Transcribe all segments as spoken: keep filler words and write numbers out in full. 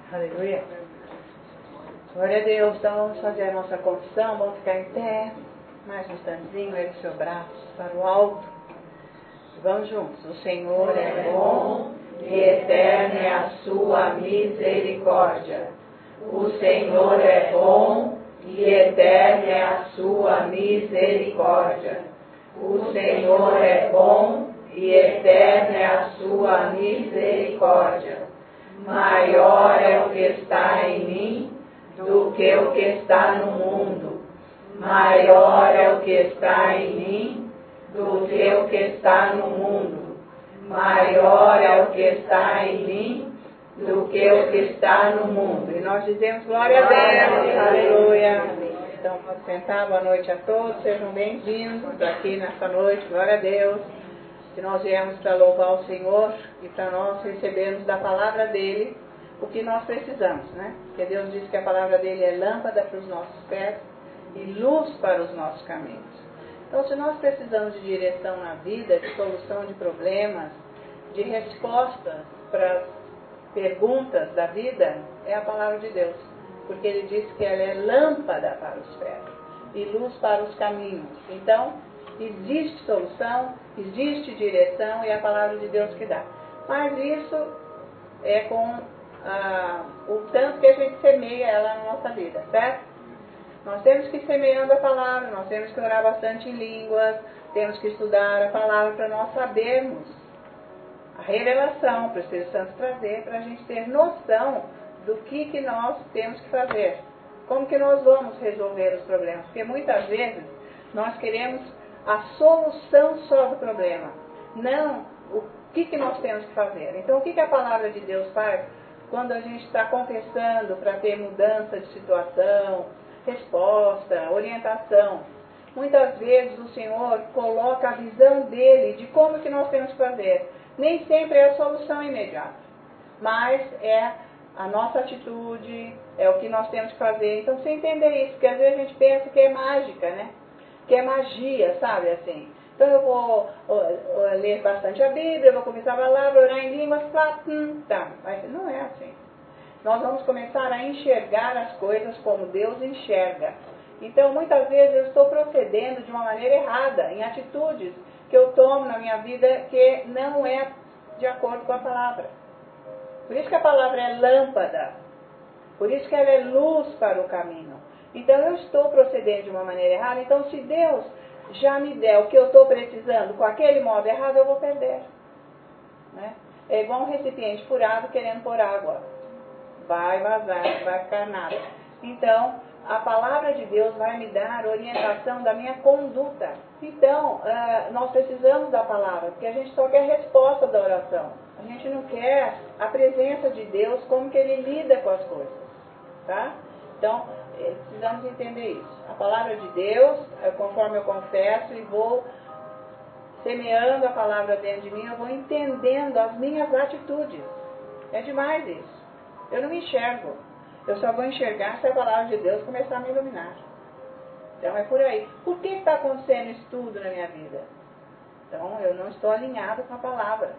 Aleluia. Glória a Deus. Então vamos fazer a nossa confissão. Vamos ficar em pé. Mais um instantinho, ergue seu braço para o alto. Vamos juntos. O Senhor é bom e eterna é a sua misericórdia. O Senhor é bom e eterna é a sua misericórdia. O Senhor é bom e eterna é a sua misericórdia. Maior é o que está em mim do que o que está no mundo. Maior é o que está em mim do que o que está no mundo. Maior é o que está em mim do que o que está no mundo. E nós dizemos glória a Deus. Aleluia. Então vamos sentar. Boa noite a todos. Sejam bem-vindos aqui nesta noite. Glória a Deus. Que nós viemos para louvar o Senhor e para nós recebermos da palavra dele o que nós precisamos, né? Porque Deus diz que a palavra dele é lâmpada para os nossos pés e luz para os nossos caminhos. Então, se nós precisamos de direção na vida, de solução de problemas, de respostas para as perguntas da vida, é a palavra de Deus. Porque ele diz que ela é lâmpada para os pés e luz para os caminhos. Então, existe solução, existe direção e é a palavra de Deus que dá. Mas isso é com ah, o tanto que a gente semeia ela na nossa vida, certo? Nós temos que ir semeando a palavra, nós temos que orar bastante em línguas, temos que estudar a palavra para nós sabermos a revelação para o Espírito Santo trazer, para a gente ter noção do que, que nós temos que fazer, como que nós vamos resolver os problemas, porque muitas vezes nós queremos a solução só do problema, não o que, que nós temos que fazer. Então, o que, que a palavra de Deus faz quando a gente está confessando para ter mudança de situação, resposta, orientação? Muitas vezes o Senhor coloca a visão dele de como que nós temos que fazer. Nem sempre é a solução imediata, mas é a nossa atitude, é o que nós temos que fazer. Então, você entender isso, porque às vezes a gente pensa que é mágica, né? Que é magia, sabe, assim. Então eu vou ó, ó, ler bastante a Bíblia, eu vou começar a palavra, orar em línguas, tá, hum, tá. Mas não é assim. Nós vamos começar a enxergar as coisas como Deus enxerga. Então, muitas vezes eu estou procedendo de uma maneira errada, em atitudes que eu tomo na minha vida que não é de acordo com a palavra. Por isso que a palavra é lâmpada. Por isso que ela é luz para o caminho. Então, eu estou procedendo de uma maneira errada. Então, se Deus já me der o que eu estou precisando com aquele modo errado, eu vou perder. Né? É igual um recipiente furado querendo pôr água. Vai vazar, não vai ficar nada. Então, a palavra de Deus vai me dar orientação da minha conduta. Então, uh, nós precisamos da palavra, porque a gente só quer a resposta da oração. A gente não quer a presença de Deus, como que Ele lida com as coisas. Tá? Então, precisamos entender isso. A palavra de Deus, conforme eu confesso e vou semeando a palavra dentro de mim, eu vou entendendo as minhas atitudes. É demais isso. Eu não me enxergo. Eu só vou enxergar se a palavra de Deus começar a me iluminar. Então é por aí. Por que está acontecendo isso tudo na minha vida? Então eu não estou alinhado com a palavra.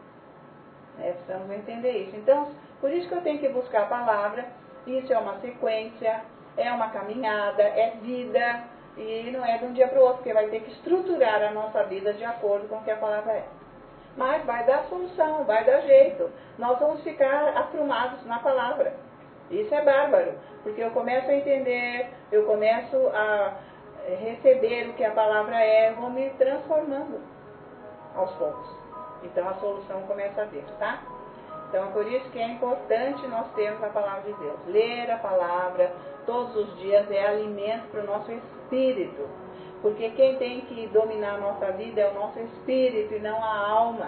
É, precisamos entender isso. Então, por isso que eu tenho que buscar a palavra. Isso é uma sequência, é uma caminhada, é vida. E não é de um dia para o outro, porque vai ter que estruturar a nossa vida de acordo com o que a palavra é. Mas vai dar solução, vai dar jeito. Nós vamos ficar aprumados na palavra. Isso é bárbaro, porque eu começo a entender, eu começo a receber o que a palavra é, eu vou me transformando aos poucos. Então a solução começa a vir, tá? Então é por isso que é importante nós termos a palavra de Deus. Ler a palavra todos os dias é alimento para o nosso espírito. Porque quem tem que dominar a nossa vida é o nosso espírito e não a alma.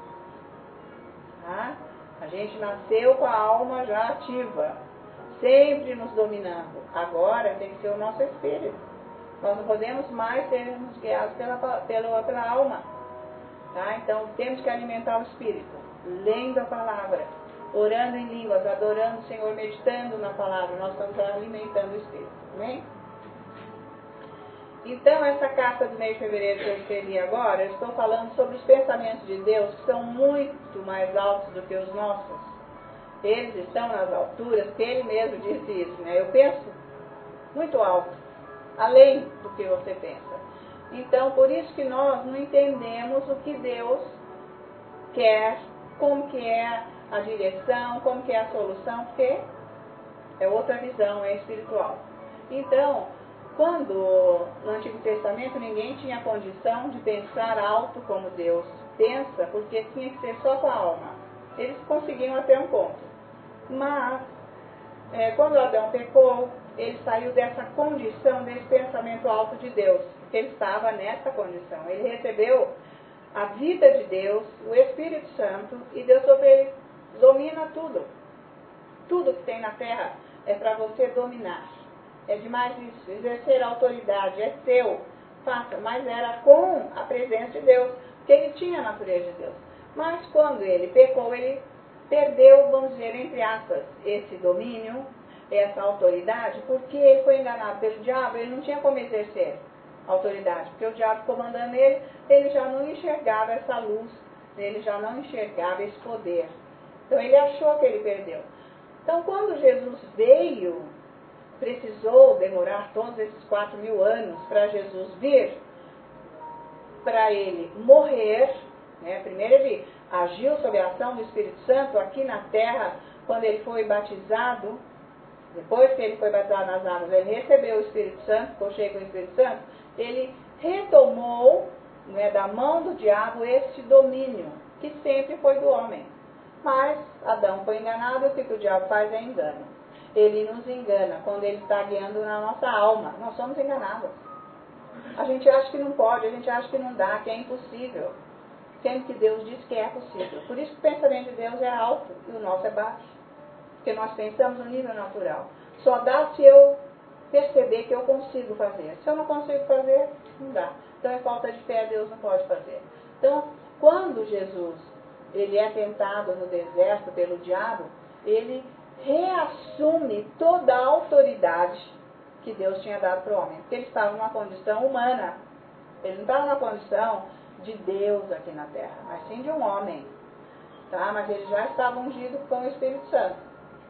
Tá? A gente nasceu com a alma já ativa, sempre nos dominando. Agora tem que ser o nosso espírito. Nós não podemos mais sermos guiados pela, pela, pela alma. Tá? Então temos que alimentar o espírito, lendo a palavra, orando em línguas, adorando o Senhor, meditando na palavra. Nós estamos alimentando o espírito. Amém? Então, essa carta do mês de fevereiro que eu escrevi agora, eu estou falando sobre os pensamentos de Deus, que são muito mais altos do que os nossos. eles estão nas alturas, porque ele mesmo disse isso, né? Eu penso muito alto, além do que você pensa. Então, por isso que nós não entendemos o que Deus quer, como que é a direção, como que é a solução, porque é outra visão, é espiritual. Então, quando no Antigo Testamento ninguém tinha condição de pensar alto como Deus pensa, porque tinha que ser só com a alma. Eles conseguiam até um ponto. Mas, é, quando Adão pecou, ele saiu dessa condição, desse pensamento alto de Deus. Ele estava nessa condição. Ele recebeu a vida de Deus, o Espírito Santo, e Deus sobre ele domina tudo. Tudo que tem na terra é para você dominar. É demais isso. Exercer a autoridade é seu, faça. Mas era com a presença de Deus, porque ele tinha a natureza de Deus. Mas quando ele pecou, ele perdeu, vamos dizer, entre aspas, esse domínio, essa autoridade, porque ele foi enganado pelo diabo, ele não tinha como exercer autoridade, porque o diabo comandando ele, ele já não enxergava essa luz, ele já não enxergava esse poder. Então ele achou que ele perdeu. Então quando Jesus veio, precisou demorar todos esses quatro mil anos para Jesus vir, para ele morrer, né? Primeiro ele agiu sob a ação do Espírito Santo aqui na terra, quando ele foi batizado. Depois que ele foi batizado nas águas, ele recebeu o Espírito Santo, ficou cheio com o Espírito Santo, ele retomou, né, da mão do diabo esse domínio, que sempre foi do homem. Mas Adão foi enganado, e o que, que o diabo faz é engano. Ele nos engana quando ele está guiando na nossa alma. Nós somos enganados. A gente acha que não pode, a gente acha que não dá, que é impossível. Sendo que Deus diz que é possível. Por isso que o pensamento de Deus é alto e o nosso é baixo. Porque nós pensamos no nível natural. Só dá se eu perceber que eu consigo fazer. Se eu não consigo fazer, não dá. Então é falta de fé, Deus não pode fazer. Então, quando Jesus ele é tentado no deserto pelo diabo, ele reassume toda a autoridade que Deus tinha dado para o homem. Porque ele estava numa condição humana. Ele não estava numa condição de Deus aqui na terra, mas sim de um homem. Tá? Mas ele já estava ungido com o Espírito Santo.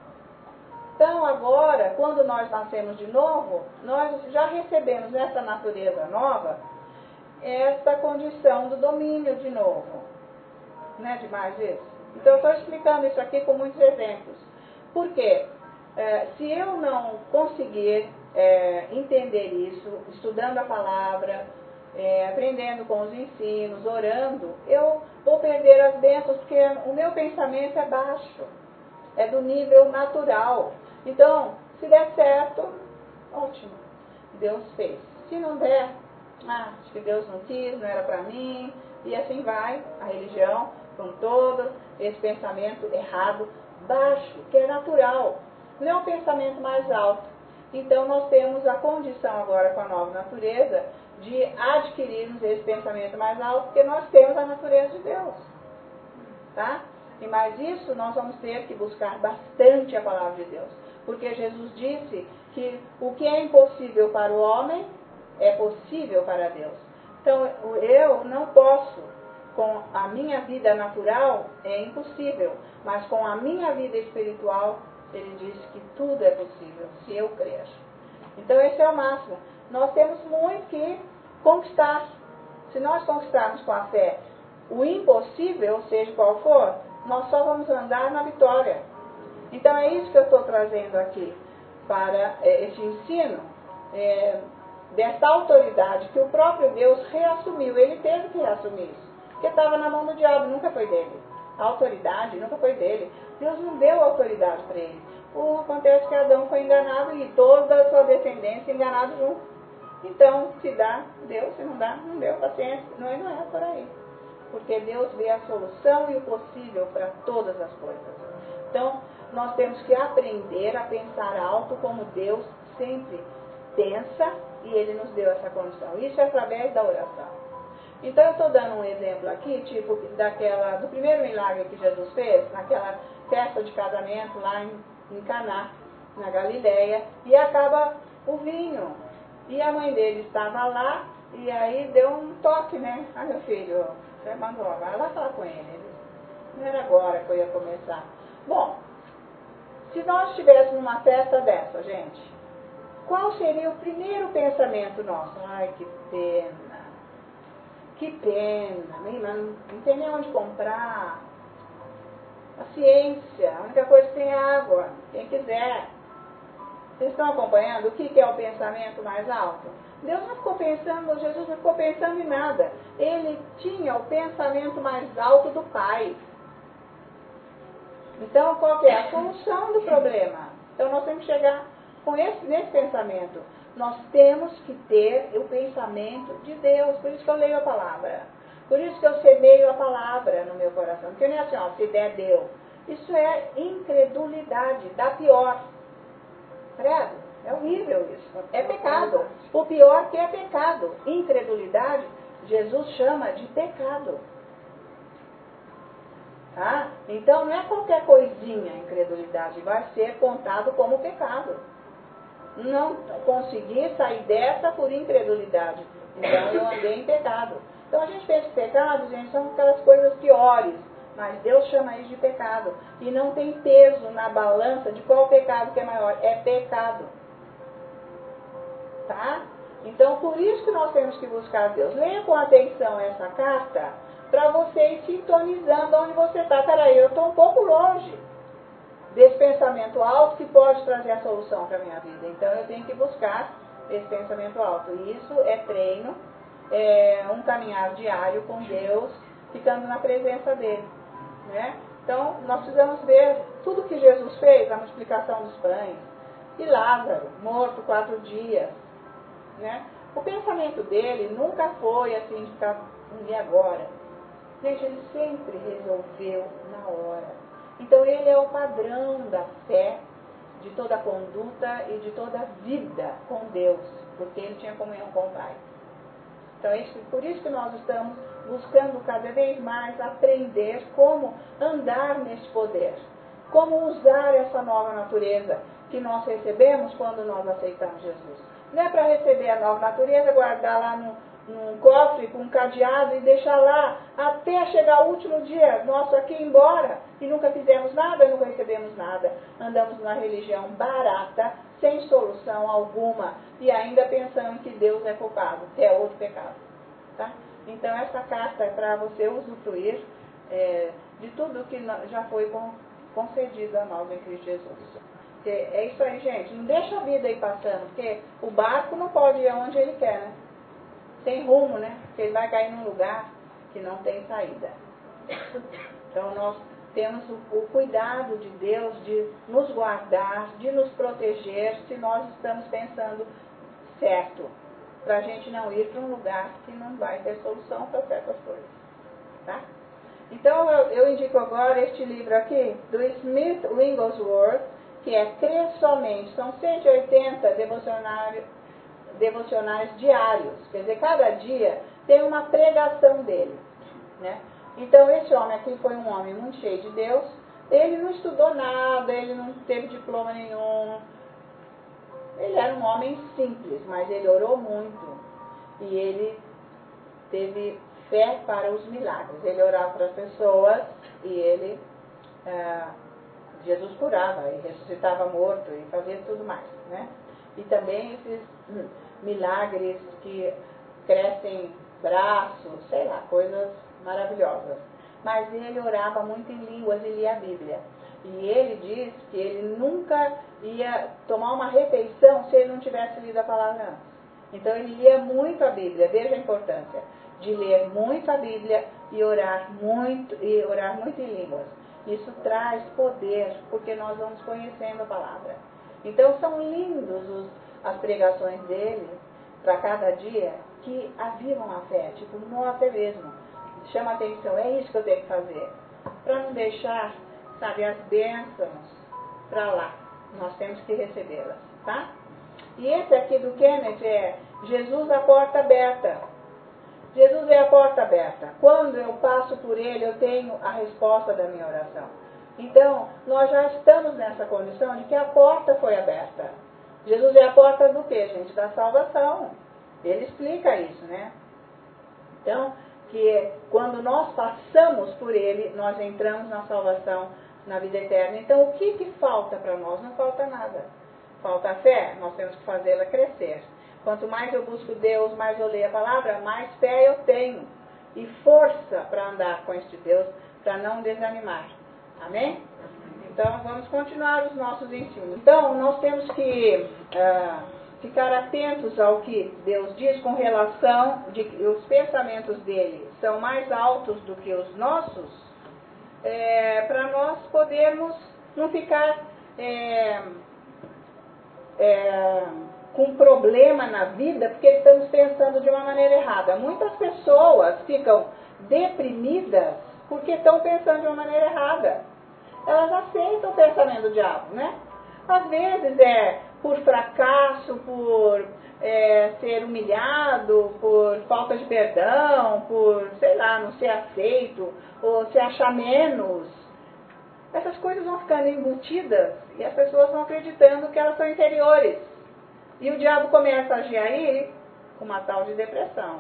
Então agora, quando nós nascemos de novo, nós já recebemos nessa natureza nova, essa condição do domínio de novo. Não é demais isso? Então eu estou explicando isso aqui com muitos exemplos. Por quê? É, se eu não conseguir é, entender isso, estudando a palavra, é, aprendendo com os ensinos, orando, eu vou perder as bênçãos, porque o meu pensamento é baixo, é do nível natural. Então, se der certo, ótimo, Deus fez. Se não der, ah, acho que Deus não quis, não era para mim, e assim vai a religião com todo esse pensamento errado, baixo, que é natural, não é um pensamento mais alto. Então nós temos a condição agora com a nova natureza de adquirirmos esse pensamento mais alto, porque nós temos a natureza de Deus. Tá? E mais isso nós vamos ter que buscar bastante a palavra de Deus. Porque Jesus disse que o que é impossível para o homem é possível para Deus. Então eu não posso, com a minha vida natural é impossível, mas com a minha vida espiritual, ele diz que tudo é possível, se eu crer. Então esse é o máximo. Nós temos muito que conquistar. Se nós conquistarmos com a fé o impossível, seja qual for, nós só vamos andar na vitória. Então é isso que eu estou trazendo aqui para é, esse ensino, é, dessa autoridade que o próprio Deus reassumiu. Ele teve que reassumir isso, porque estava na mão do diabo, nunca foi dele. A autoridade nunca foi dele. Deus não deu autoridade para ele. O acontece que Adão foi enganado e toda a sua descendência enganado junto. Então, se dá, deu, se não dá, não deu, paciência. Não é, não é por aí. Porque Deus vê a solução e o possível para todas as coisas. Então, nós temos que aprender a pensar alto como Deus sempre pensa, e Ele nos deu essa condição. Isso é através da oração. Então eu estou dando um exemplo aqui, tipo daquela, do primeiro milagre que Jesus fez, naquela festa de casamento lá em, em Caná, na Galileia, e acaba o vinho. E a mãe dele estava lá, e aí deu um toque, né? Ah, meu filho, você mandou, vai lá falar com ele. Ele não era agora que eu ia começar. Bom, Se nós estivéssemos numa festa dessa, gente, qual seria o primeiro pensamento nosso? Ai, que pena, que pena, não, não tem nem onde comprar. Paciência, a única coisa que tem é água, quem quiser. Vocês estão acompanhando o que é o pensamento mais alto? Deus não ficou pensando, Jesus não ficou pensando em nada. Ele tinha o pensamento mais alto do Pai. Então, qual que é a solução do problema? Então, nós temos que chegar com esse, nesse pensamento. Nós temos que ter o pensamento de Deus. Por isso que eu leio a palavra. Por isso que eu semeio a palavra no meu coração. Porque não é assim, ó, se der, deu. Isso é incredulidade, da pior. Credo, é horrível isso. É pecado. O pior que é pecado. Incredulidade, Jesus chama de pecado. Tá? Então não é qualquer coisinha incredulidade, vai ser contado como pecado. Não consegui sair dessa por incredulidade. Então eu andei em pecado. Então a gente pensa que pecado, gente, são aquelas coisas piores. Mas Deus chama isso de pecado. E não tem peso na balança de qual pecado que é maior. É pecado. Tá? Então por isso que nós temos que buscar Deus. Leia com atenção essa carta para você ir sintonizando onde você está. Peraí, eu estou um pouco longe desse pensamento alto que pode trazer a solução para a minha vida. Então eu tenho que buscar esse pensamento alto. E isso é treino, é um caminhar diário com Deus, ficando na presença dele. Né? Então nós precisamos ver tudo que Jesus fez, a multiplicação dos pães, e Lázaro, morto quatro dias. Né? O pensamento dele nunca foi assim de ficar, e agora? Gente, ele sempre resolveu na hora. Então ele é o padrão da fé, de toda a conduta e de toda a vida com Deus, porque ele tinha comunhão com o Pai. Então é isso, por isso que nós estamos buscando cada vez mais aprender como andar nesse poder, como usar essa nova natureza que nós recebemos quando nós aceitamos Jesus. Não é para receber a nova natureza, guardar lá no num cofre com um cadeado e deixar lá até chegar o último dia nosso aqui ir embora e nunca fizemos nada, nunca recebemos nada. Andamos numa religião barata, sem solução alguma e ainda pensando que Deus é culpado, que é outro pecado. Tá? Então essa carta é para você usufruir é, de tudo que já foi concedido a nós em Cristo Jesus. É isso aí, gente. Não deixa a vida ir passando, porque o barco não pode ir aonde ele quer, né? Tem rumo, né? Porque ele vai cair num lugar que não tem saída. Então nós temos o, o cuidado de Deus de nos guardar, de nos proteger, se nós estamos pensando certo, para a gente não ir para um lugar que não vai ter solução para certas coisas. Tá? Então eu, eu indico agora este livro aqui, do Smith Wigglesworth, que é Crer Somente. São cento e oitenta devocionários devocionais diários, quer dizer, cada dia tem uma pregação dele, né? Então esse homem aqui foi um homem muito cheio de Deus, ele não estudou nada, ele não teve diploma nenhum, ele era um homem simples, mas ele orou muito e ele teve fé para os milagres, ele orava para as pessoas e ele, ah, Jesus curava e ressuscitava morto e fazia tudo mais, né? E também esses milagres que crescem braços, sei lá, coisas maravilhosas. Mas ele orava muito em línguas e lia a Bíblia. E ele diz que ele nunca ia tomar uma refeição se ele não tivesse lido a palavra antes. Então ele lia muito a Bíblia. Veja a importância de ler muito a Bíblia e orar muito, e orar muito em línguas. Isso traz poder, porque nós vamos conhecendo a palavra. Então são lindos os, as pregações dele para cada dia que avivam a fé. Tipo, nossa, é mesmo. Chama atenção, é isso que eu tenho que fazer. Para não deixar, sabe, as bênçãos para lá. Nós temos que recebê-las, tá? E esse aqui do Kenneth é Jesus, a porta aberta. Jesus é a porta aberta. Quando eu passo por ele, eu tenho a resposta da minha oração. Então, nós já estamos nessa condição de que a porta foi aberta. Jesus é a porta do quê, gente? Da salvação. Ele explica isso, né? Então, que quando nós passamos por ele, nós entramos na salvação na vida eterna. Então, o que, que falta para nós? Não falta nada. Falta a fé, nós temos que fazê-la crescer. Quanto mais eu busco Deus, mais eu leio a palavra, mais fé eu tenho. E força para andar com este Deus, para não desanimar. Amém? Então, vamos continuar os nossos ensinos. Então, nós temos que uh, ficar atentos ao que Deus diz com relação de que os pensamentos dele são mais altos do que os nossos, é, para nós podermos não ficar é, é, com problema na vida, porque estamos pensando de uma maneira errada. Muitas pessoas ficam deprimidas porque estão pensando de uma maneira errada. Elas aceitam o pensamento do diabo, né? Às vezes é por fracasso, por é, ser humilhado, por falta de perdão, por, sei lá, não ser aceito, ou se achar menos. Essas coisas vão ficando embutidas e as pessoas vão acreditando que elas são inferiores. E o diabo começa a agir aí com uma tal de depressão.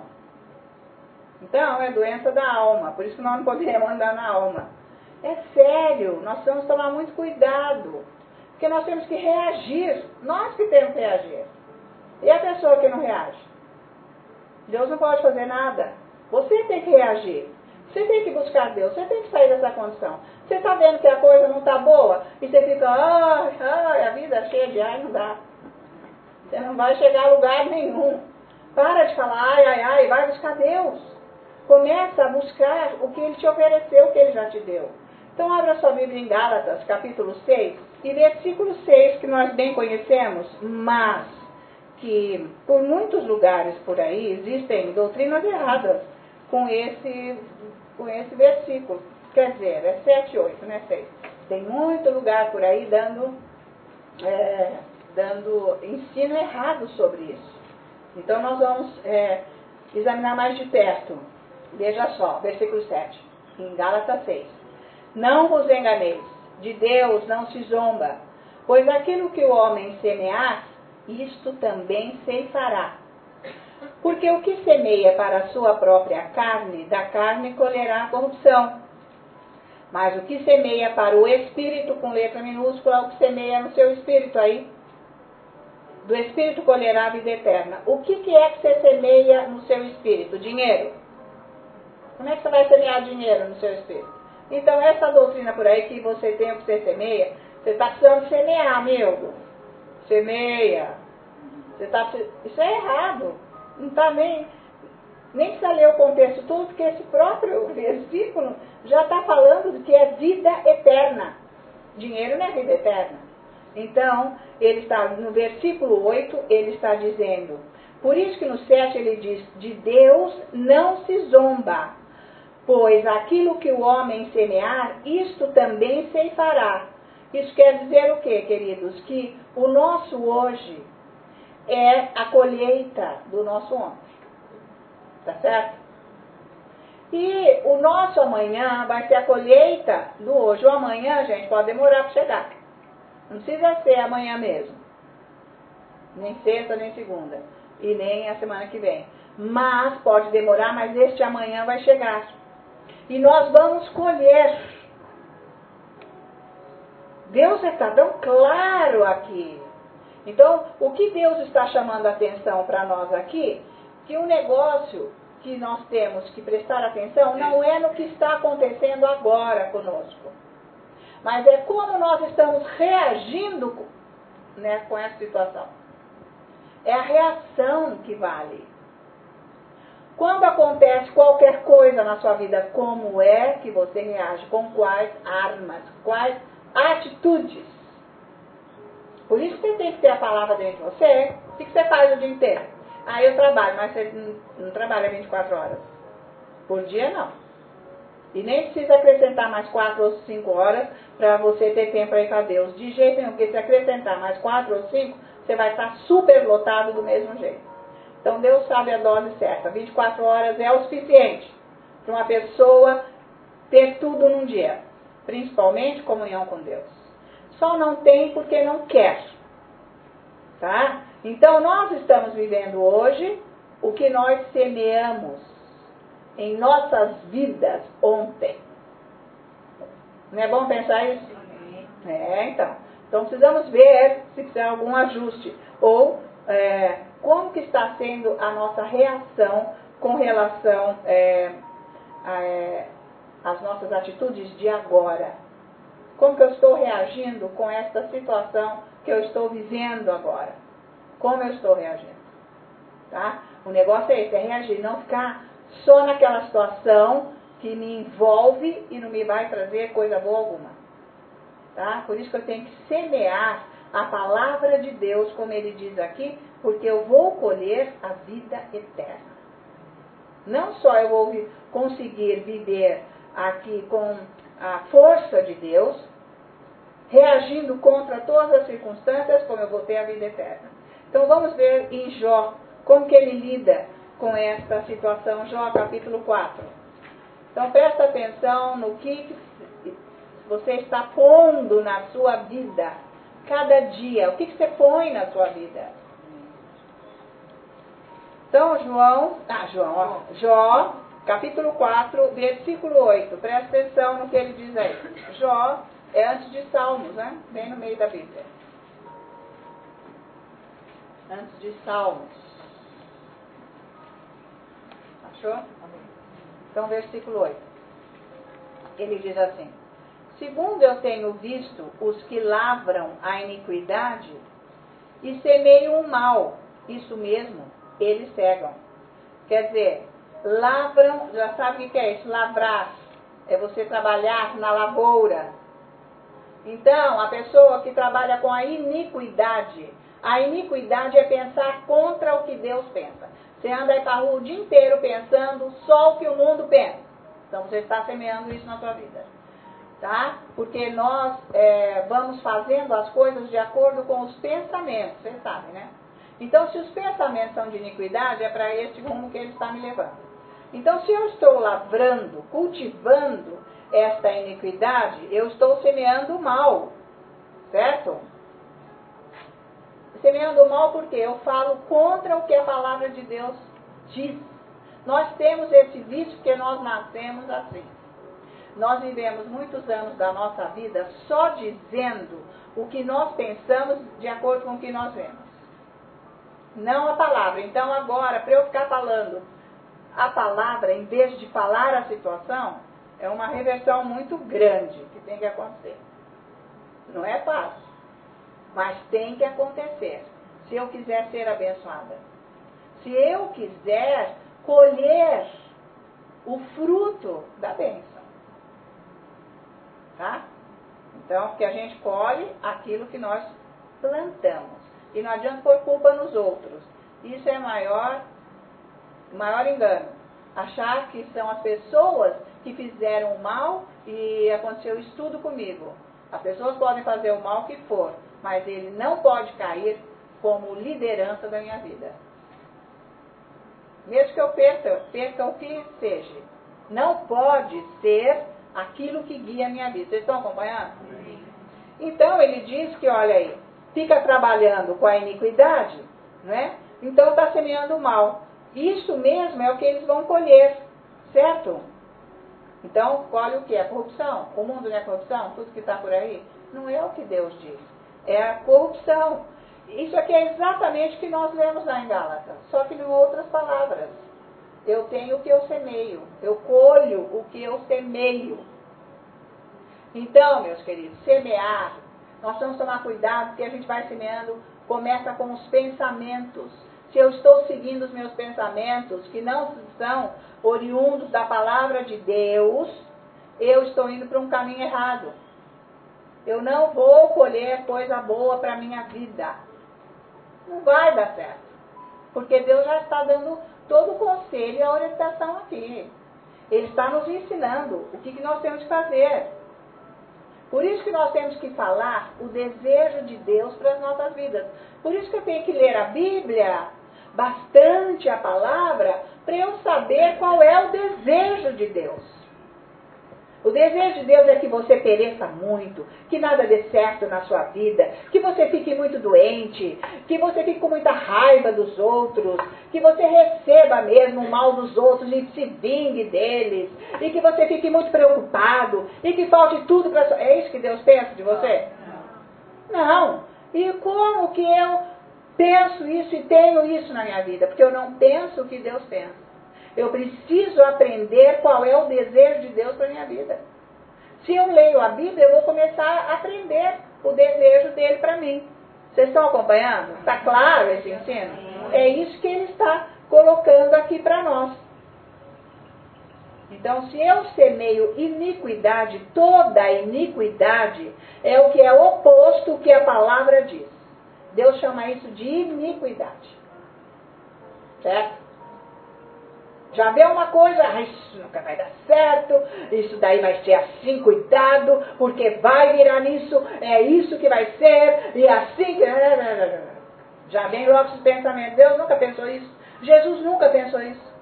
Então, é doença da alma, por isso que nós não podemos andar na alma. É sério, nós precisamos tomar muito cuidado, porque nós temos que reagir, nós que temos que reagir. E a pessoa que não reage? Deus não pode fazer nada. Você tem que reagir, você tem que buscar Deus, você tem que sair dessa condição. Você está vendo que a coisa não está boa, e você fica, ai, ai, a vida é cheia de ai, não dá. Você não vai chegar a lugar nenhum. Para de falar, ai, ai, ai, vai buscar Deus. Começa a buscar o que Ele te ofereceu, o que Ele já te deu. Então, abra sua Bíblia em Gálatas, capítulo seis, e versículo seis, que nós bem conhecemos, mas que por muitos lugares por aí existem doutrinas erradas com esse, com esse versículo. Quer dizer, é sete, oito, né, seis. Tem muito lugar por aí dando, é, dando ensino errado sobre isso. Então, nós vamos é, examinar mais de perto. Veja só, versículo sete, em Gálatas seis. Não vos enganeis, de Deus não se zomba, pois aquilo que o homem semear, isto também ceifará. Porque o que semeia para a sua própria carne, da carne colherá corrupção. Mas o que semeia para o Espírito, com letra minúscula, é o que semeia no seu Espírito aí. Do Espírito colherá a vida eterna. O que, que é que você semeia no seu Espírito? Dinheiro. Como é que você vai semear dinheiro no seu Espírito? Então, essa doutrina por aí que você tem o que você semeia, você está precisando semear, amigo. Semeia. Você tá, isso é errado. Não está nem... Nem precisa ler o contexto todo, porque esse próprio versículo já está falando de que é vida eterna. Dinheiro não é vida eterna. Então, ele está no versículo oito, ele está dizendo, por isso que no sete ele diz, de Deus não se zomba, pois aquilo que o homem semear, isto também ceifará. Isso quer dizer o quê, queridos? Que o nosso hoje é a colheita do nosso ontem. Tá certo? E o nosso amanhã vai ser a colheita do hoje. O amanhã, gente, pode demorar para chegar. Não precisa ser amanhã mesmo. Nem sexta, nem segunda. E nem a semana que vem. Mas pode demorar, mas este amanhã vai chegar. E nós vamos colher. Deus está tão claro aqui. Então, o que Deus está chamando a atenção para nós aqui, que o negócio que nós temos que prestar atenção não é no que está acontecendo agora conosco, mas é como nós estamos reagindo, né, com essa situação. É a reação que vale. Quando acontece qualquer coisa na sua vida, como é que você reage? Com quais armas? Quais atitudes? Por isso que você tem que ter a palavra dentro de você. O que você faz o dia inteiro? Ah, eu trabalho, mas você não, não trabalha vinte e quatro horas. Por dia, não. E nem precisa acrescentar mais quatro ou cinco horas para você ter tempo aí para Deus. De jeito nenhum, porque se acrescentar mais quatro ou cinco, você vai estar super lotado do mesmo jeito. Então, Deus sabe a dose certa. vinte e quatro horas é o suficiente para uma pessoa ter tudo num dia. Principalmente comunhão com Deus. Só não tem porque não quer. Tá? Então, nós estamos vivendo hoje o que nós semeamos em nossas vidas ontem. Não é bom pensar isso? É, então. Então precisamos ver se precisa algum ajuste. Ou é, como que está sendo a nossa reação com relação é, a, é, às nossas atitudes de agora. Como que eu estou reagindo com esta situação que eu estou vivendo agora? Como eu estou reagindo? Tá? O negócio é esse, é reagir, não ficar só naquela situação que me envolve e não me vai trazer coisa boa alguma. Tá? Por isso que eu tenho que semear a palavra de Deus, como ele diz aqui, porque eu vou colher a vida eterna. Não só eu vou conseguir viver aqui com a força de Deus, reagindo contra todas as circunstâncias, como eu vou ter a vida eterna. Então vamos ver em Jó, como que ele lida com esta situação, Jó capítulo quatro. Então presta atenção no que você está pondo na sua vida, cada dia, o que você põe na sua vida. Então João, ah, João, ó, Jó, capítulo quatro, versículo oito, presta atenção no que ele diz aí. Jó é antes de Salmos, né? Bem no meio da Bíblia. Antes de Salmos. Achou? Então, versículo oito. Ele diz assim: segundo eu tenho visto os que lavram a iniquidade e semeiam o mal, isso mesmo, eles cegam. Quer dizer, lavram, já sabe o que é isso? Lavrar. É você trabalhar na lavoura. Então, a pessoa que trabalha com a iniquidade, a iniquidade é pensar contra o que Deus pensa. Você anda aí para a rua o dia inteiro pensando só o que o mundo pensa. Então, você está semeando isso na sua vida. Tá? Porque nós é, vamos fazendo as coisas de acordo com os pensamentos, vocês sabem, né? Então, se os pensamentos são de iniquidade, é para este rumo que ele está me levando. Então, se eu estou lavrando, cultivando esta iniquidade, eu estou semeando o mal, certo? Semeando o mal porque eu falo contra o que a palavra de Deus diz. Nós temos esse vício porque nós nascemos assim. Nós vivemos muitos anos da nossa vida só dizendo o que nós pensamos de acordo com o que nós vemos. Não a palavra. Então agora, para eu ficar falando a palavra, em vez de falar a situação, é uma reversão muito grande que tem que acontecer. Não é fácil, mas tem que acontecer. Se eu quiser ser abençoada. Se eu quiser colher o fruto da bênção. Tá? Então, porque a gente colhe aquilo que nós plantamos. E não adianta pôr culpa nos outros. Isso é maior, maior engano. Achar que são as pessoas que fizeram o mal e aconteceu isso tudo comigo. As pessoas podem fazer o mal que for, mas ele não pode cair como liderança da minha vida. Mesmo que eu perca, perca o que seja, não pode ser aquilo que guia a minha vida. Vocês estão acompanhando? Sim. Então ele diz que, olha aí, fica trabalhando com a iniquidade, né? Então está semeando o mal. Isso mesmo é o que eles vão colher, certo? Então, colhe o que? A corrupção. O mundo não é corrupção? Tudo que está por aí? Não é o que Deus diz. É a corrupção. Isso aqui é exatamente o que nós lemos lá em Gálatas, só que em outras palavras. Eu tenho o que eu semeio. Eu colho o que eu semeio. Então, meus queridos, semear, nós temos que tomar cuidado, porque a gente vai semeando, começa com os pensamentos. Se eu estou seguindo os meus pensamentos, que não são oriundos da palavra de Deus, eu estou indo para um caminho errado. Eu não vou colher coisa boa para a minha vida. Não vai dar certo. Porque Deus já está dando todo o conselho e a orientação aqui. Ele está nos ensinando o que, que nós temos que fazer. Por isso que nós temos que falar o desejo de Deus para as nossas vidas. Por isso que eu tenho que ler a Bíblia, bastante a palavra, para eu saber qual é o desejo de Deus. O desejo de Deus é que você pereça muito, que nada dê certo na sua vida, que você fique muito doente, que você fique com muita raiva dos outros, que você receba mesmo o mal dos outros e se vingue deles, e que você fique muito preocupado, e que falte tudo para sua... É isso que Deus pensa de você? Não. E como que eu penso isso e tenho isso na minha vida? Porque eu não penso o que Deus pensa. Eu preciso aprender qual é o desejo de Deus para a minha vida. Se eu leio a Bíblia, eu vou começar a aprender o desejo dele para mim. Vocês estão acompanhando? Está claro esse ensino? É isso que ele está colocando aqui para nós. Então, se eu semeio iniquidade, toda iniquidade é o que é oposto ao que a palavra diz. Deus chama isso de iniquidade. Certo? Já vê uma coisa, ah, isso nunca vai dar certo, isso daí vai ser assim, cuidado, porque vai virar nisso, é isso que vai ser, e assim que... Já vem logo esse pensamento. Deus nunca pensou isso. Jesus nunca pensou isso.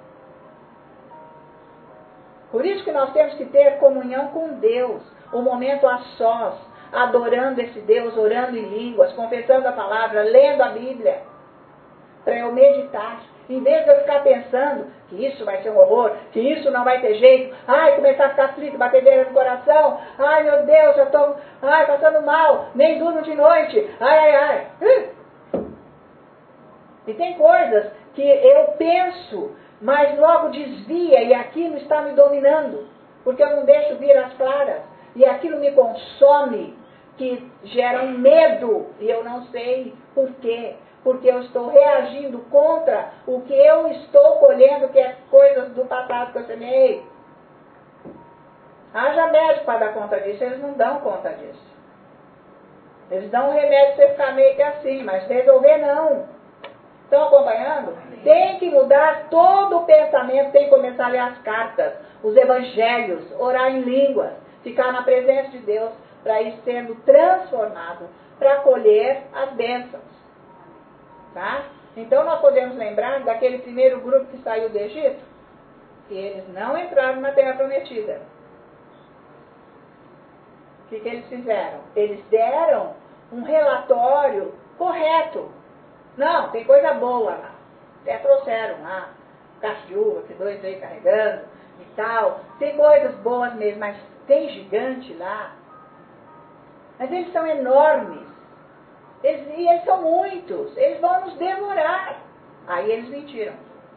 Por isso que nós temos que ter comunhão com Deus, um momento a sós, adorando esse Deus, orando em línguas, confessando a palavra, lendo a Bíblia, para eu meditar. Em vez de eu ficar pensando que isso vai ser um horror, que isso não vai ter jeito, ai, começar a ficar aflito, batedeira no coração, ai, meu Deus, eu estou, ai, passando mal, nem durmo de noite, ai, ai, ai. E tem coisas que eu penso, mas logo desvia e aquilo está me dominando, porque eu não deixo vir as claras, e aquilo me consome, que gera um medo, e eu não sei por quê. Porque eu estou reagindo contra o que eu estou colhendo, que é coisas do passado que eu semeei. Haja médico para dar conta disso, eles não dão conta disso. Eles dão um remédio para você ficar meio que assim, mas resolver não. Estão acompanhando? Tem que mudar todo o pensamento, tem que começar a ler as cartas, os evangelhos, orar em línguas, ficar na presença de Deus, para ir sendo transformado, para colher as bênçãos. Tá? Então nós podemos lembrar daquele primeiro grupo que saiu do Egito, que eles não entraram na Terra Prometida. O que, que eles fizeram? Eles deram um relatório correto. Não, tem coisa boa lá. Até trouxeram lá, caixa de uva, que dois aí carregando e tal. Tem coisas boas mesmo, mas tem gigante lá. Mas eles são enormes. Eles, e eles são muitos, eles vão nos devorar. Aí eles mentiram.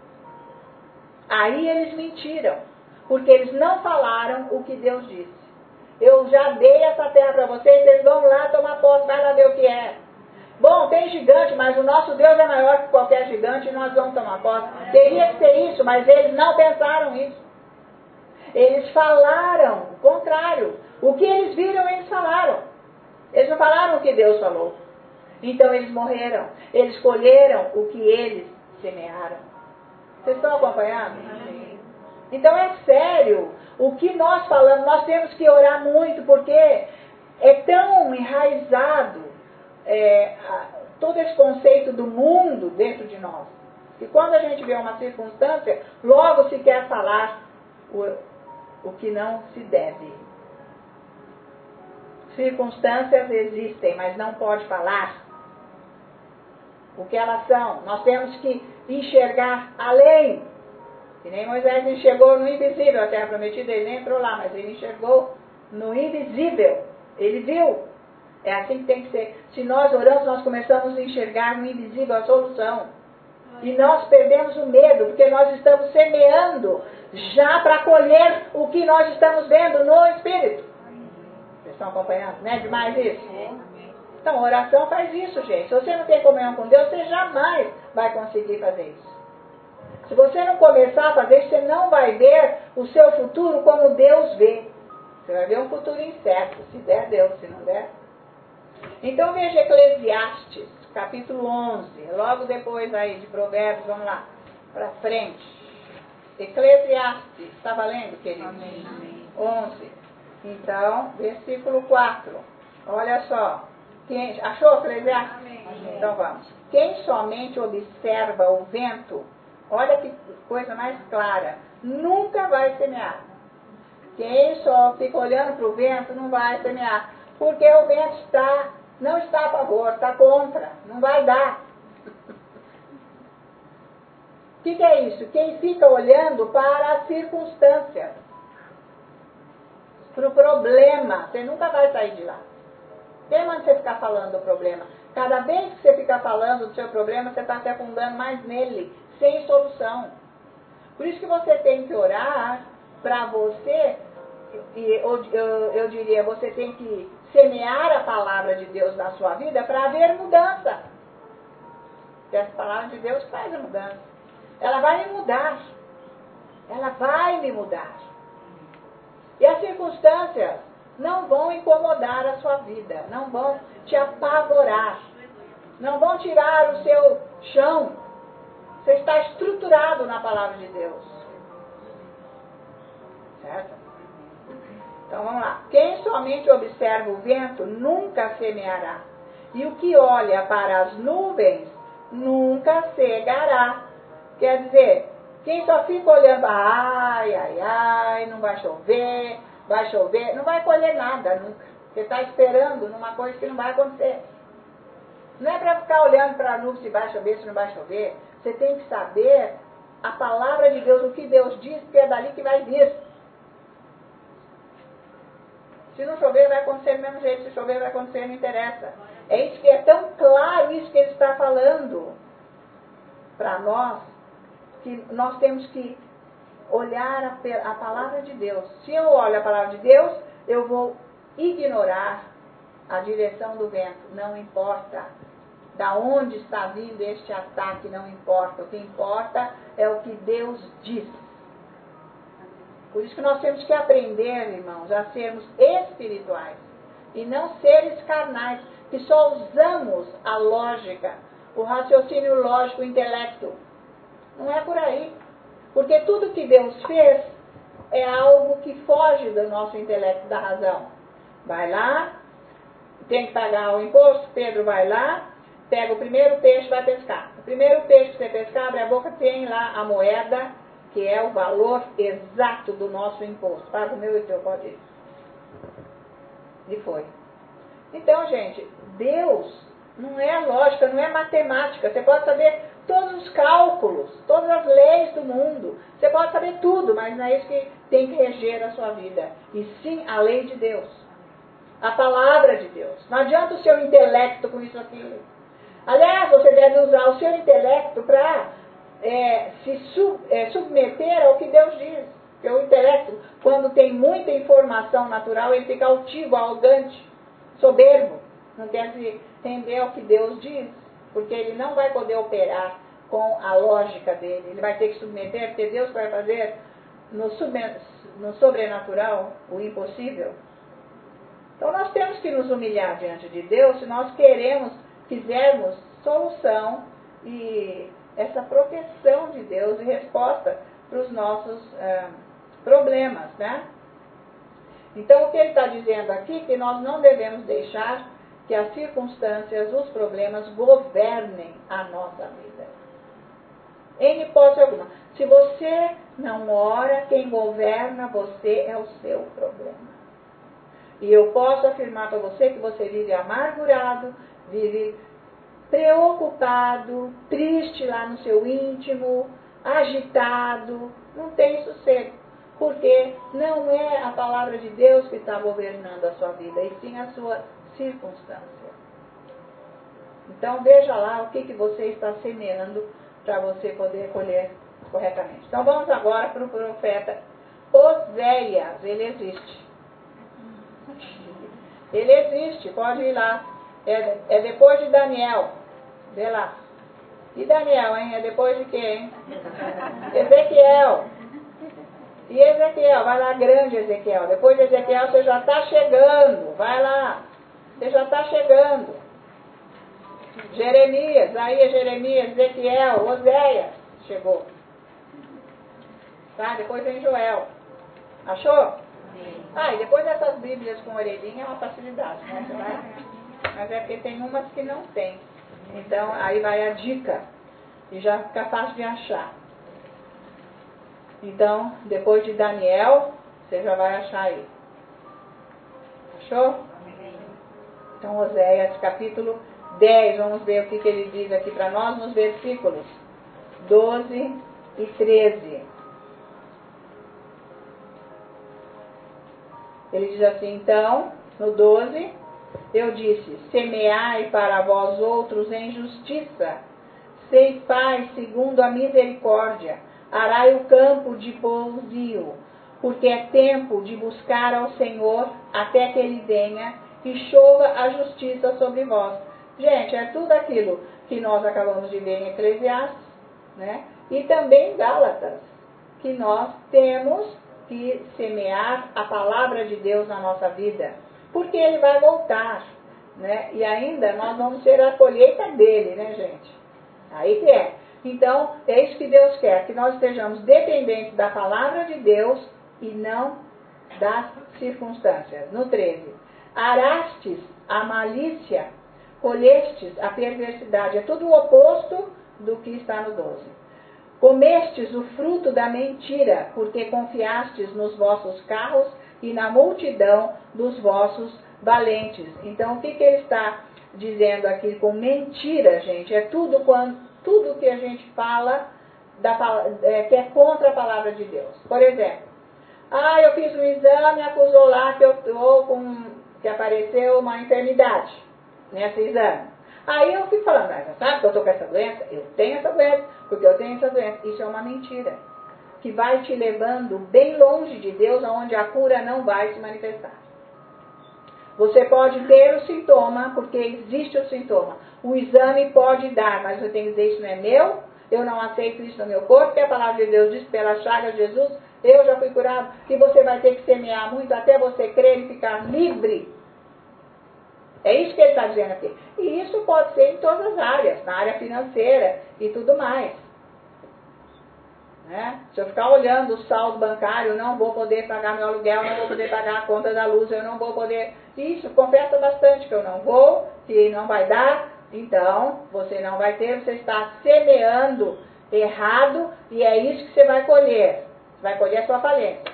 Aí eles mentiram, porque eles não falaram o que Deus disse. Eu já dei essa terra para vocês, vocês vão lá tomar posse, vai lá ver o que é. Bom, tem gigante, mas o nosso Deus é maior que qualquer gigante e nós vamos tomar posse. Teria que ser isso, mas eles não pensaram isso. Eles falaram o contrário. O que eles viram, eles falaram. Eles não falaram o que Deus falou. Então eles morreram. Eles colheram o que eles semearam. Vocês estão acompanhando? Amém. Então é sério. O que nós falamos, nós temos que orar muito, porque é tão enraizado é, a, todo esse conceito do mundo dentro de nós. E quando a gente vê uma circunstância, logo se quer falar o, o que não se deve. Circunstâncias existem, mas não pode falar o que elas são. Nós temos que enxergar além. Que nem Moisés enxergou no invisível, a terra prometida, ele nem entrou lá, mas ele enxergou no invisível. Ele viu. É assim que tem que ser. Se nós oramos, nós começamos a enxergar no invisível a solução. E nós perdemos o medo, porque nós estamos semeando já para colher o que nós estamos vendo no Espírito. Vocês estão acompanhando? Não é demais isso? Então, a oração faz isso, gente. Se você não tem comunhão com Deus, você jamais vai conseguir fazer isso. Se você não começar a fazer isso, você não vai ver o seu futuro como Deus vê. Você vai ver um futuro incerto. Se der, Deus. Se não der. Então, veja Eclesiastes, capítulo onze. Logo depois aí de Provérbios, vamos lá, para frente. Eclesiastes, está valendo, querido? Amém. onze. Então, versículo quatro. Olha só. Quem, achou, Eclesiastes? Amém. Então vamos. Quem somente observa o vento, olha que coisa mais clara, nunca vai semear. Quem só fica olhando para o vento não vai semear. Porque o vento está, não está a favor, está contra. Não vai dar. O que, que é isso? Quem fica olhando para as circunstâncias, para o problema, você nunca vai sair de lá. Quem manda você ficar falando do problema? Cada vez que você ficar falando do seu problema, você está se afundando mais nele, sem solução. Por isso que você tem que orar para você, e eu, eu, eu diria, você tem que semear a palavra de Deus na sua vida para haver mudança. Porque essa palavra de Deus faz a mudança. Ela vai me mudar. Ela vai me mudar. E as circunstâncias não vão incomodar a sua vida, não vão te apavorar, não vão tirar o seu chão. Você está estruturado na palavra de Deus. Certo? Então vamos lá. Quem somente observa o vento nunca semeará. E o que olha para as nuvens nunca cegará. Quer dizer, quem só fica olhando, ai, ai, ai, não vai chover, vai chover, não vai colher nada nunca. Você está esperando numa coisa que não vai acontecer. Não é para ficar olhando para a nuvem se vai chover, se não vai chover. Você tem que saber a palavra de Deus, o que Deus diz, porque é dali que vai vir. Se não chover, vai acontecer do mesmo jeito. Se chover, vai acontecer, não interessa. É isso que é tão claro, isso que ele está falando para nós, que nós temos que olhar a, a palavra de Deus. Se eu olho a palavra de Deus, eu vou ignorar a direção do vento. Não importa da onde está vindo este ataque, não importa. O que importa é o que Deus diz. Por isso que nós temos que aprender, irmãos, a sermos espirituais e não seres carnais, que só usamos a lógica, o raciocínio lógico, o intelecto. Não é por aí. Porque tudo que Deus fez é algo que foge do nosso intelecto, da razão. Vai lá, tem que pagar o imposto, Pedro vai lá, pega o primeiro peixe e vai pescar. O primeiro peixe que você pescar, abre a boca, tem lá a moeda, que é o valor exato do nosso imposto. Paga o meu e o teu, pode ir. E foi. Então, gente, Deus não é lógica, não é matemática. Você pode saber todos os cálculos, todas as leis do mundo. Você pode saber tudo, mas não é isso que tem que reger a sua vida. E sim a lei de Deus. A palavra de Deus. Não adianta o seu intelecto com isso aqui. Aliás, você deve usar o seu intelecto para é, se sub, é, submeter ao que Deus diz. Porque o intelecto, quando tem muita informação natural, ele fica altivo, arrogante, soberbo. Não quer se render ao que Deus diz. Porque ele não vai poder operar com a lógica dele. Ele vai ter que submeter, porque Deus vai fazer no, sub, no sobrenatural o impossível. Então nós temos que nos humilhar diante de Deus se nós queremos, quisermos solução e essa proteção de Deus e resposta para os nossos é, problemas, né? Então o que ele está dizendo aqui é que nós não devemos deixar que as circunstâncias, os problemas governem a nossa vida. Em hipótese alguma. Se você não ora, quem governa você é o seu problema. E eu posso afirmar para você que você vive amargurado, vive preocupado, triste lá no seu íntimo, agitado, não tem sossego. Porque não é a palavra de Deus que está governando a sua vida, e sim a sua circunstância. Então veja lá o que, que você está semeando para você poder colher corretamente. Então vamos agora para o profeta Oséias. Ele existe. Ele existe, pode ir lá. É, é depois de Daniel. Vê lá. E Daniel, hein? É depois de quem, hein? Ezequiel. E Ezequiel, vai lá, grande Ezequiel. Depois de Ezequiel você já está chegando. Vai lá. Você já está chegando. Jeremias, aí é Jeremias, Ezequiel, Oséias. Chegou. Tá? Depois vem Joel. Achou? Sim. Ah, e depois dessas bíblias com orelhinha é uma facilidade, né? Você vai... Mas é porque tem umas que não tem. Então, aí vai a dica. E já fica fácil de achar. Então, depois de Daniel, Você já vai achar aí. Achou? Então, Oséias, capítulo dez, vamos ver o que, que ele diz aqui para nós nos versículos doze e treze. Ele diz assim, então, no doze, eu disse, semeai para vós outros em justiça, ceifai segundo a misericórdia, arai o campo de pousio, porque é tempo de buscar ao Senhor até que Ele venha e chova a justiça sobre vós. Gente, é tudo aquilo que nós acabamos de ver em Eclesiastes, né? E também em Gálatas, que nós temos que semear a palavra de Deus na nossa vida, porque Ele vai voltar, né? E ainda nós vamos ter a colheita dele, né, gente? Aí que é. Então, é isso que Deus quer, que nós estejamos dependentes da palavra de Deus e não das circunstâncias. No treze, arastes a malícia, colhestes a perversidade. É tudo o oposto do que está no doze. Comestes o fruto da mentira, porque confiastes nos vossos carros e na multidão dos vossos valentes. Então, o que, que ele está dizendo aqui com mentira, gente? É tudo, quando, tudo que a gente fala da, é, que é contra a palavra de Deus. Por exemplo, ah, eu fiz um exame e acusou lá que eu estou com, que apareceu uma enfermidade nesse exame. Aí eu fico falando, ah, sabe que eu estou com essa doença? Eu tenho essa doença, porque eu tenho essa doença. Isso é uma mentira, que vai te levando bem longe de Deus, onde a cura não vai se manifestar. Você pode ter o sintoma, porque existe o sintoma. O exame pode dar, mas você tem que dizer, isso não é meu, eu não aceito isso no meu corpo, porque a palavra de Deus diz, pela chaga de Jesus, eu já fui curado. E você vai ter que semear muito até você crer e ficar livre. É isso que ele está dizendo aqui. E isso pode ser em todas as áreas, na área financeira e tudo mais. Né? Se eu ficar olhando o saldo bancário, eu não vou poder pagar meu aluguel, não vou poder pagar a conta da luz, eu não vou poder... Isso, confessa bastante que eu não vou, que não vai dar. Então, você não vai ter, você está semeando errado e é isso que você vai colher. Você vai colher a sua falência.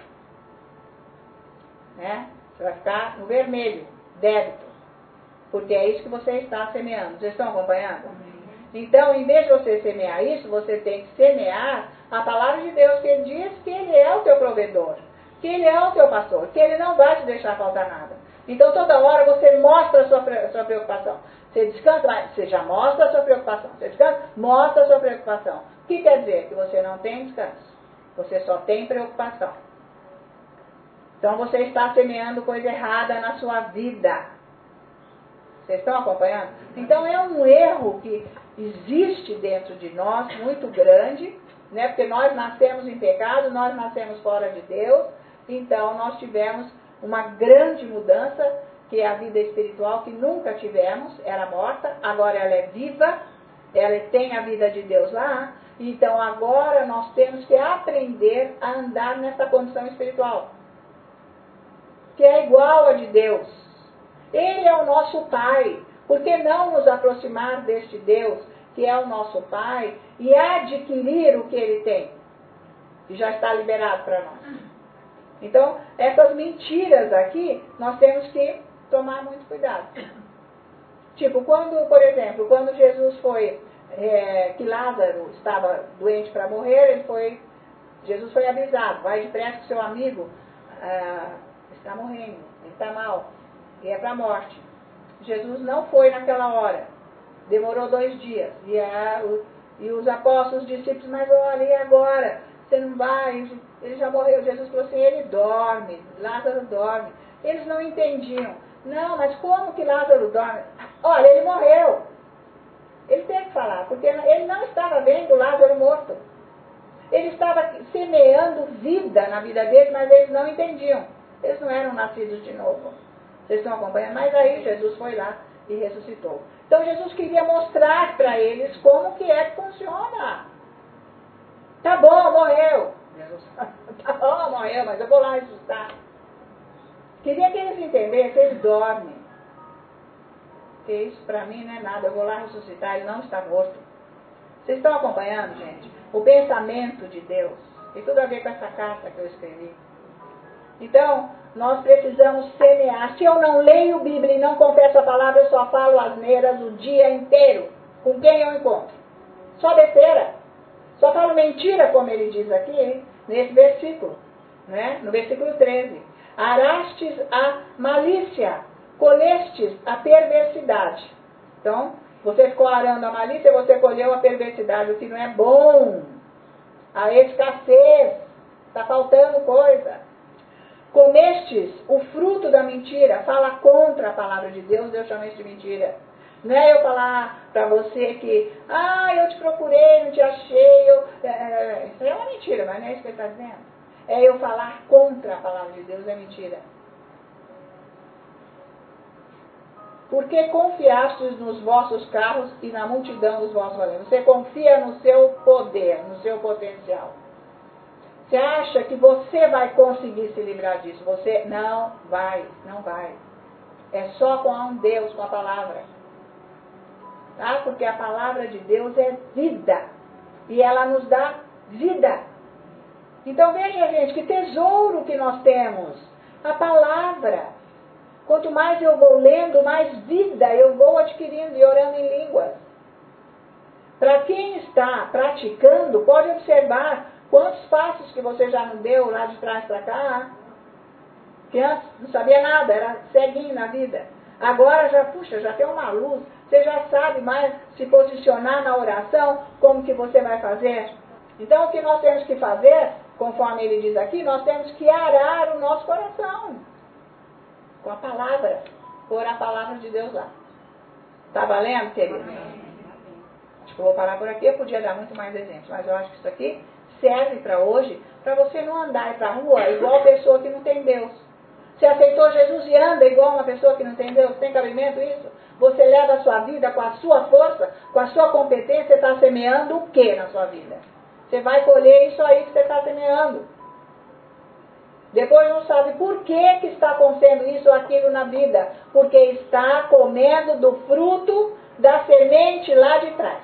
Né? Você vai ficar no vermelho, débito. Porque é isso que você está semeando. Vocês estão acompanhando? Então, em vez de você semear isso, você tem que semear a palavra de Deus, que diz que Ele é o teu provedor, que Ele é o teu pastor, que Ele não vai te deixar faltar nada. Então, toda hora você mostra a sua, a sua preocupação. Você descansa, você já mostra a sua preocupação. Você descansa, mostra a sua preocupação. O que quer dizer? Que você não tem descanso. Você só tem preocupação. Então, você está semeando coisa errada na sua vida. Vocês estão acompanhando? Então é um erro que existe dentro de nós, muito grande, né? Porque nós nascemos em pecado, nós nascemos fora de Deus, então nós tivemos uma grande mudança, que é a vida espiritual que nunca tivemos, era morta, agora ela é viva, ela tem a vida de Deus lá, então agora nós temos que aprender a andar nessa condição espiritual, que é igual a de Deus. Ele é o nosso Pai. Por que não nos aproximar deste Deus, que é o nosso Pai, e adquirir o que Ele tem, que já está liberado para nós? Então, essas mentiras aqui, nós temos que tomar muito cuidado. Tipo, quando, por exemplo, quando Jesus foi, é, que Lázaro estava doente para morrer, ele foi, Jesus foi avisado, vai depressa que seu amigo ah, está morrendo, ele está mal. E é para a morte. Jesus não foi naquela hora. Demorou dois dias. E, a, o, e os apóstolos, os discípulos, mas olha, e agora? Você não vai? Ele já morreu. Jesus falou assim, ele dorme. Lázaro dorme. Eles não entendiam. Não, mas como que Lázaro dorme? Olha, ele morreu. Ele teve que falar, porque ele não estava vendo Lázaro morto. Ele estava semeando vida na vida dele, mas eles não entendiam. Eles não eram nascidos de novo. Vocês estão acompanhando? Mas aí Jesus foi lá e ressuscitou. Então Jesus queria mostrar para eles como que é que funciona. Tá bom, morreu. Jesus, tá bom, morreu, mas eu vou lá ressuscitar. Queria que eles entendessem, eles dormem. Porque isso para mim não é nada, eu vou lá ressuscitar, ele não está morto. Vocês estão acompanhando, gente? O pensamento de Deus tem tudo a ver com essa carta que eu escrevi. Então, nós precisamos semear. Se eu não leio Bíblia e não confesso a palavra, eu só falo asneiras o dia inteiro. Com quem eu encontro? Só besteira. Só falo mentira, como ele diz aqui, nesse versículo, né? No versículo treze. Arastes a malícia, colhestes a perversidade. Então, você ficou arando a malícia, você colheu a perversidade, o que não é bom. A escassez, está faltando coisa. Comestes o fruto da mentira, fala contra a palavra de Deus, Deus chama isso de mentira. Não é eu falar para você que, ah, eu te procurei, não te achei, eu, é, é, isso é uma mentira, mas não é isso que ele está dizendo. É eu falar contra a palavra de Deus, é mentira. Porque confiastes nos vossos carros e na multidão dos vossos valentes. Você confia no seu poder, no seu potencial. Você acha que você vai conseguir se livrar disso? Você não vai, não vai. É só com um Deus, com a palavra. Tá? Porque a palavra de Deus é vida. E ela nos dá vida. Então veja, gente, que tesouro que nós temos. A palavra. Quanto mais eu vou lendo, mais vida eu vou adquirindo e orando em línguas. Para quem está praticando, pode observar quantos passos que você já não deu lá de trás para cá. Que antes não sabia nada, era ceguinho na vida. Agora já, puxa, já tem uma luz. Você já sabe mais se posicionar na oração, como que você vai fazer. Então o que nós temos que fazer, conforme ele diz aqui, nós temos que arar o nosso coração. Com a palavra, pôr a palavra de Deus lá. Tá valendo, querido? Acho que eu vou parar por aqui, eu podia dar muito mais exemplos, mas eu acho que isso aqui serve para hoje, para você não andar para a rua igual a pessoa que não tem Deus. Você aceitou Jesus e anda igual uma pessoa que não tem Deus? Tem cabimento isso? Você leva a sua vida com a sua força, com a sua competência, você está semeando o que na sua vida? Você vai colher isso aí que você está semeando. Depois não sabe por que, que está acontecendo isso ou aquilo na vida. Porque está comendo do fruto da semente lá de trás.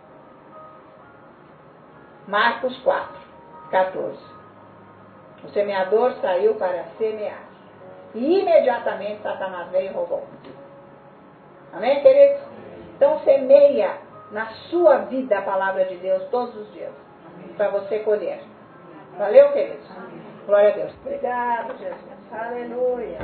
Marcos quatro, quatorze. O semeador saiu para semear. E imediatamente Satanás veio e roubou. Amém, queridos? Então semeia na sua vida a palavra de Deus todos os dias. Para você colher. Valeu, queridos? Glória a Deus. Obrigado, Jesus. Aleluia.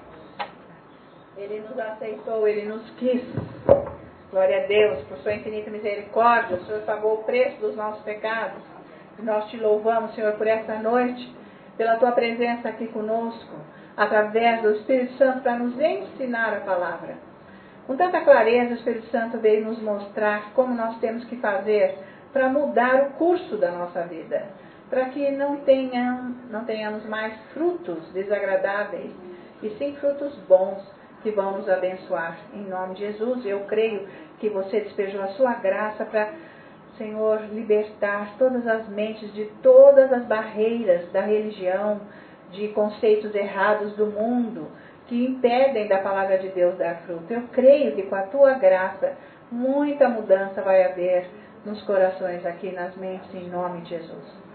Ele nos aceitou, Ele nos quis. Glória a Deus, por sua infinita misericórdia. O Senhor pagou o preço dos nossos pecados. E nós te louvamos, Senhor, por essa noite, pela tua presença aqui conosco, através do Espírito Santo, para nos ensinar a palavra. Com tanta clareza, o Espírito Santo veio nos mostrar como nós temos que fazer para mudar o curso da nossa vida, para que não, tenham, não tenhamos mais frutos desagradáveis, e sim frutos bons que vão nos abençoar. Em nome de Jesus, eu creio que você despejou a sua graça para, Senhor, libertar todas as mentes de todas as barreiras da religião, de conceitos errados do mundo, que impedem da palavra de Deus dar fruto. Eu creio que com a tua graça, muita mudança vai haver nos corações aqui, nas mentes, em nome de Jesus.